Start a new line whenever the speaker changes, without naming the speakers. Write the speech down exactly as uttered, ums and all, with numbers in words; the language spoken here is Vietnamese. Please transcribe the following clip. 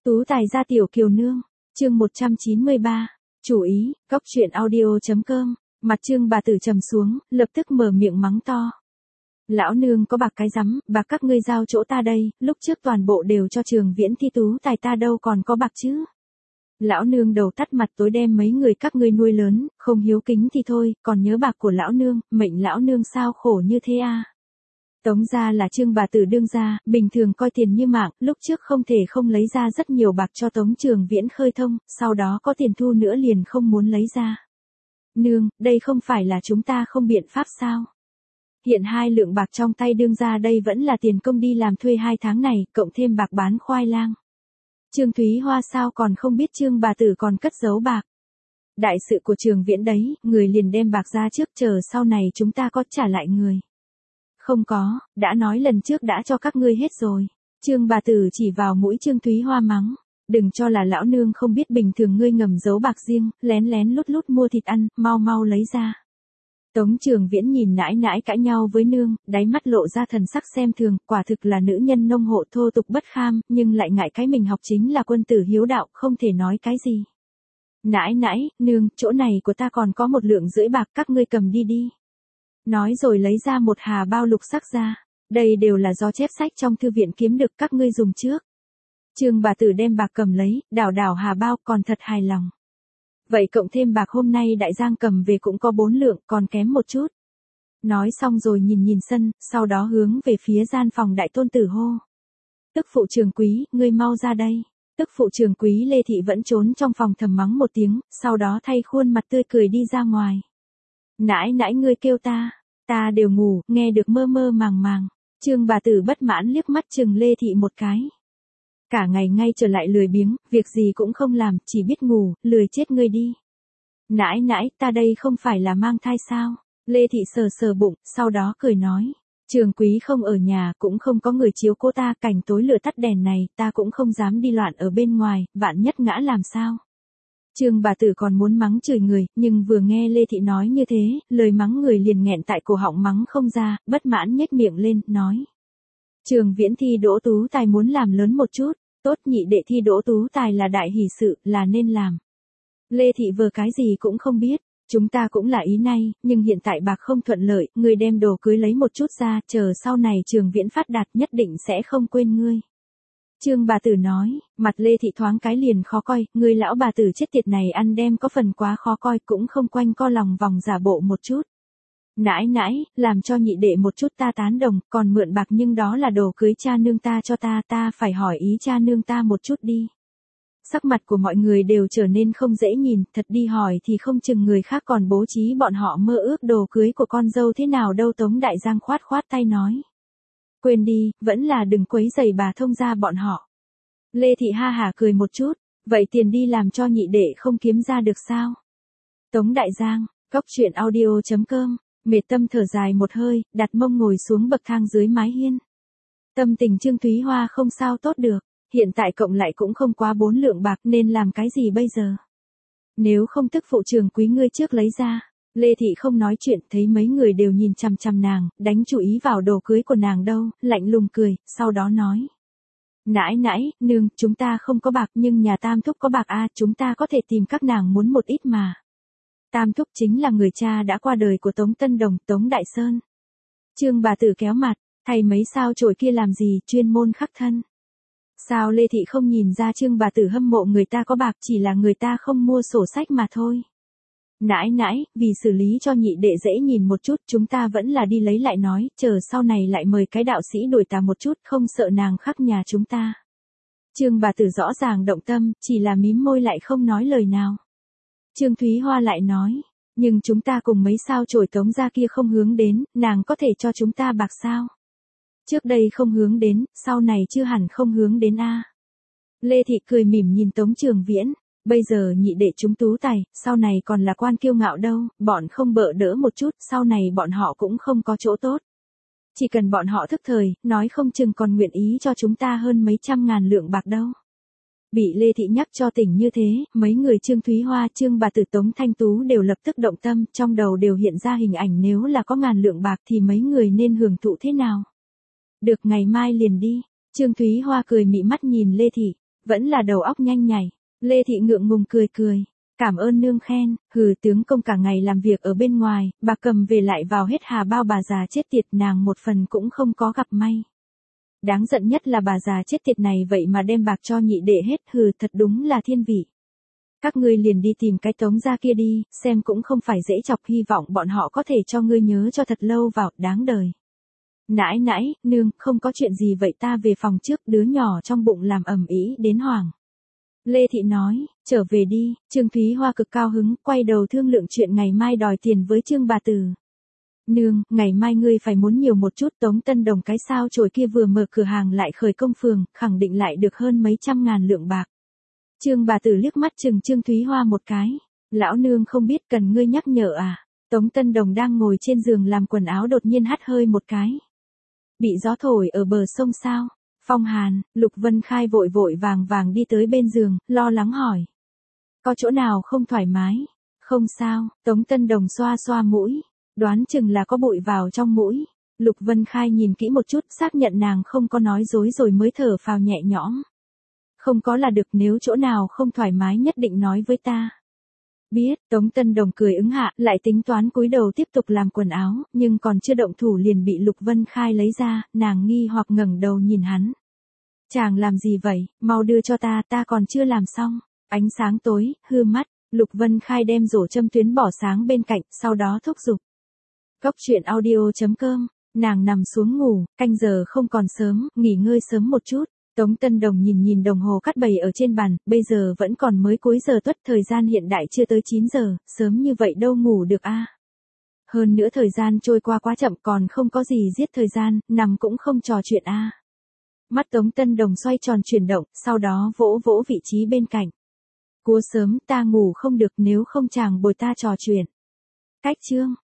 Tú tài gia tiểu kiều nương, chương một trăm chín mươi ba, chủ ý, góc truyện audio.com, mặt Trương bà tử trầm xuống, lập tức mở miệng mắng to. Lão nương có bạc cái rắm, bạc các ngươi giao chỗ ta đây, lúc trước toàn bộ đều cho Trường Viễn thi tú tài ta đâu còn có bạc chứ. Lão nương đầu tắt mặt tối đem mấy người các ngươi nuôi lớn, không hiếu kính thì thôi, còn nhớ bạc của lão nương, mệnh lão nương sao khổ như thế à. Tống gia là Trương bà tử đương gia, bình thường coi tiền như mạng, lúc trước không thể không lấy ra rất nhiều bạc cho Tống Trường Viễn khơi thông, sau đó có tiền thu nữa liền không muốn lấy ra. Nương, đây không phải là chúng ta không biện pháp sao? Hiện hai lượng bạc trong tay đương gia đây vẫn là tiền công đi làm thuê hai tháng này, cộng thêm bạc bán khoai lang. Trương Thúy Hoa sao còn không biết Trương bà tử còn cất giấu bạc. Đại sự của Trường Viễn đấy, người liền đem bạc ra trước chờ sau này chúng ta có trả lại người. Không có, đã nói lần trước đã cho các ngươi hết rồi. Trương bà tử chỉ vào mũi Trương Thúy Hoa mắng. Đừng cho là lão nương không biết bình thường ngươi ngầm giấu bạc riêng, lén lén lút lút mua thịt ăn, mau mau lấy ra. Tống Trường Viễn nhìn nãi nãi cãi nhau với nương, đáy mắt lộ ra thần sắc xem thường, quả thực là nữ nhân nông hộ thô tục bất kham, nhưng lại ngại cái mình học chính là quân tử hiếu đạo, không thể nói cái gì. Nãi nãi, nương, chỗ này của ta còn có một lượng rưỡi bạc các ngươi cầm đi đi. Nói rồi lấy ra một hà bao lục sắc ra, đây đều là do chép sách trong thư viện kiếm được các ngươi dùng trước. Trương bà tử đem bạc cầm lấy, đảo đảo hà bao còn thật hài lòng. Vậy cộng thêm bạc hôm nay đại giang cầm về cũng có bốn lượng, còn kém một chút. Nói xong rồi nhìn nhìn sân, sau đó hướng về phía gian phòng đại tôn tử hô. Tức phụ Trường Quý, ngươi mau ra đây. Tức phụ Trường Quý Lê Thị vẫn trốn trong phòng thầm mắng một tiếng, sau đó thay khuôn mặt tươi cười đi ra ngoài. Nãi nãi ngươi kêu ta, ta đều ngủ, nghe được mơ mơ màng màng. Trương bà tử bất mãn liếc mắt chừng Lê Thị một cái. Cả ngày ngay trở lại lười biếng, việc gì cũng không làm, chỉ biết ngủ, lười chết ngươi đi. Nãi nãi, ta đây không phải là mang thai sao? Lê Thị sờ sờ bụng, sau đó cười nói. Trường Quý không ở nhà, cũng không có người chiếu cố ta, cảnh tối lửa tắt đèn này, ta cũng không dám đi loạn ở bên ngoài, vạn nhất ngã làm sao? Trương bà tử còn muốn mắng chửi người, nhưng vừa nghe Lê Thị nói như thế, lời mắng người liền nghẹn tại cổ họng mắng không ra, bất mãn nhếch miệng lên, nói. Trường Viễn thi đỗ tú tài muốn làm lớn một chút, tốt nhị đệ thi đỗ tú tài là đại hỷ sự, là nên làm. Lê Thị vừa cái gì cũng không biết, chúng ta cũng là ý này, nhưng hiện tại bạc không thuận lợi, người đem đồ cưới lấy một chút ra, chờ sau này Trường Viễn phát đạt nhất định sẽ không quên ngươi. Trương bà tử nói, mặt Lê Thị thoáng cái liền khó coi, người lão bà tử chết tiệt này ăn đem có phần quá khó coi, cũng không quanh co lòng vòng giả bộ một chút. Nãi nãi, làm cho nhị đệ một chút ta tán đồng, còn mượn bạc nhưng đó là đồ cưới cha nương ta cho ta, ta phải hỏi ý cha nương ta một chút đi. Sắc mặt của mọi người đều trở nên không dễ nhìn, thật đi hỏi thì không chừng người khác còn bố trí bọn họ mơ ước đồ cưới của con dâu thế nào đâu. Tống Đại Giang khoát khoát tay nói. Quên đi, vẫn là đừng quấy rầy bà thông gia bọn họ. Lê Thị ha hả cười một chút, vậy tiền đi làm cho nhị đệ không kiếm ra được sao? Tống Đại Giang, góc truyện audio.com. Mệt tâm thở dài một hơi, đặt mông ngồi xuống bậc thang dưới mái hiên. Tâm tình Trương Thúy Hoa không sao tốt được, hiện tại cộng lại cũng không quá bốn lượng bạc nên làm cái gì bây giờ. Nếu không tức phụ Trường Quý ngươi trước lấy ra. Lê Thị không nói chuyện, thấy mấy người đều nhìn chằm chằm nàng, đánh chú ý vào đồ cưới của nàng đâu, lạnh lùng cười, sau đó nói. Nãi nãi, nương, chúng ta không có bạc nhưng nhà Tam Thúc có bạc a, chúng ta có thể tìm các nàng muốn một ít mà. Tam Thúc chính là người cha đã qua đời của Tống Tân Đồng, Tống Đại Sơn. Trương bà tử kéo mặt, thầy mấy sao chổi kia làm gì, chuyên môn khắc thân. Sao Lê Thị không nhìn ra Trương bà tử hâm mộ người ta có bạc, chỉ là người ta không mua sổ sách mà thôi. Nãi nãi, vì xử lý cho nhị đệ dễ nhìn một chút, chúng ta vẫn là đi lấy lại nói, chờ sau này lại mời cái đạo sĩ đổi tà một chút, không sợ nàng khắc nhà chúng ta. Trương bà tử rõ ràng động tâm, chỉ là mím môi lại không nói lời nào. Trương Thúy Hoa lại nói, nhưng chúng ta cùng mấy sao chổi Tống gia kia không hướng đến, nàng có thể cho chúng ta bạc sao? Trước đây không hướng đến, sau này chưa hẳn không hướng đến a. Lê Thị cười mỉm nhìn Tống Trường Viễn, bây giờ nhị đệ chúng tú tài, sau này còn là quan kiêu ngạo đâu, bọn không bợ đỡ một chút, sau này bọn họ cũng không có chỗ tốt. Chỉ cần bọn họ thức thời, nói không chừng còn nguyện ý cho chúng ta hơn mấy trăm ngàn lượng bạc đâu. Bị Lê Thị nhắc cho tỉnh như thế, mấy người Trương Thúy Hoa, Trương bà tử Tống Thanh Tú đều lập tức động tâm, trong đầu đều hiện ra hình ảnh nếu là có ngàn lượng bạc thì mấy người nên hưởng thụ thế nào. Được ngày mai liền đi, Trương Thúy Hoa cười mị mắt nhìn Lê Thị, Vẫn là đầu óc nhanh nhảy. Lê Thị ngượng ngùng cười cười. Cảm ơn nương khen, hừ tướng công cả ngày làm việc ở bên ngoài, bà cầm về lại vào hết hà bao bà già chết tiệt nàng một phần cũng không có gặp may. Đáng giận nhất là bà già chết tiệt này vậy mà đem bạc cho nhị đệ hết, hừ thật đúng là thiên vị. Các ngươi liền đi tìm cái Tống gia kia đi, xem cũng không phải dễ chọc, hy vọng bọn họ có thể cho ngươi nhớ cho thật lâu vào, đáng đời. Nãi nãi, nương, không có chuyện gì vậy ta về phòng trước, đứa nhỏ trong bụng làm ầm ĩ đến hoảng. Lê Thị nói, trở về đi, Trương Thúy Hoa cực cao hứng, quay đầu thương lượng chuyện ngày mai đòi tiền với Trương bà tử. Nương, ngày mai ngươi phải muốn nhiều một chút, Tống Tân Đồng cái sao chổi kia vừa mở cửa hàng lại khởi công phường, khẳng định lại được hơn mấy trăm ngàn lượng bạc. Trương bà tử liếc mắt chừng Trương Thúy Hoa một cái. Lão nương không biết cần ngươi nhắc nhở à? Tống Tân Đồng đang ngồi trên giường làm quần áo đột nhiên hắt hơi một cái. Bị gió thổi ở bờ sông sao? Phong hàn, Lục Vân Khai vội vội vàng vàng đi tới bên giường, lo lắng hỏi. Có chỗ nào không thoải mái? Không sao, Tống Tân Đồng xoa xoa mũi. Đoán chừng là có bụi vào trong mũi. Lục Vân Khai nhìn kỹ một chút, xác nhận nàng không có nói dối rồi mới thở phào nhẹ nhõm. Không có là được, nếu chỗ nào không thoải mái nhất định nói với ta. Biết, Tống Tân Đồng cười ứng hạ, lại tính toán cúi đầu tiếp tục làm quần áo, nhưng còn chưa động thủ liền bị Lục Vân Khai lấy ra, nàng nghi hoặc ngẩng đầu nhìn hắn. Chàng làm gì vậy, mau đưa cho ta, ta còn chưa làm xong. Ánh sáng tối, hư mắt, Lục Vân Khai đem rổ châm tuyến bỏ sáng bên cạnh, sau đó thúc giục. Cốc truyện audio chấm com, nàng nằm xuống ngủ, canh giờ không còn sớm, nghỉ ngơi sớm một chút. Tống Tân Đồng nhìn nhìn đồng hồ cắt bày ở trên bàn, bây giờ vẫn còn mới cuối giờ tuất, thời gian hiện đại chưa tới chín giờ, sớm như vậy đâu ngủ được a. À. Hơn nữa thời gian trôi qua quá chậm, còn không có gì giết thời gian, nằm cũng không trò chuyện a. À. Mắt Tống Tân Đồng xoay tròn chuyển động, sau đó vỗ vỗ vị trí bên cạnh. Cua sớm, ta ngủ không được, nếu không chàng bồi ta trò chuyện. Cách chương